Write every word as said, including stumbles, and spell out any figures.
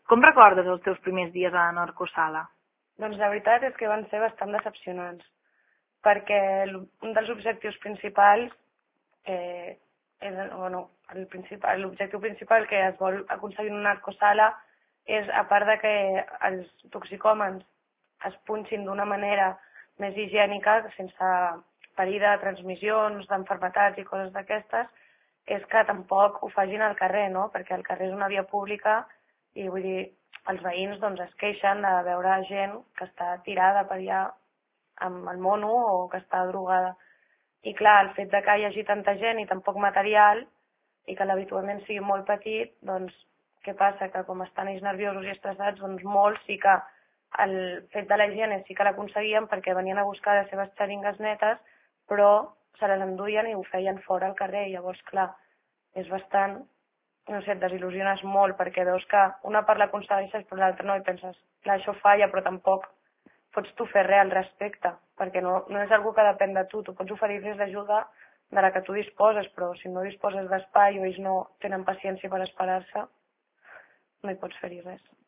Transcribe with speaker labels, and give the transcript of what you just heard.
Speaker 1: Com recordes els teus primers dies a la narcosala?
Speaker 2: Doncs la veritat és que van ser bastant decepcionants, perquè un dels objectius principals, eh, és, bueno, el principal, l'objectiu principal que es vol aconseguir en una narcosala és, a part de que els toxicòmens es punxin d'una manera més higiènica, sense perill de transmissions, d'enfermetats i coses d'aquestes, és que tampoc ho facin al carrer, no? Perquè el carrer és una via pública i, vull dir, els veïns doncs, es queixen de veure gent que està tirada per allà amb el mono o que està drogada. I clar, el fet de que hi hagi tanta gent i tan poc material i que l'habituament sigui molt petit, doncs què passa? Que com estan ells nerviosos i estressats, doncs molts sí que el fet de la higiene sí que l'aconseguien perquè venien a buscar les seves xeringues netes, però se les enduien i ho feien fora al carrer. I llavors, clar, és bastant, no sé, et desil·lusiones molt perquè veus que una part l'aconsegueixes però l'altra no i penses, clar, això falla, però tampoc pots tu fer res al respecte, perquè no, no és algo que depèn de tu, tu pots oferir-los l'ajuda de la que tu disposes, però si no disposes d'espai o ells no tenen paciència per esperar-se, no hi pots fer-hi res.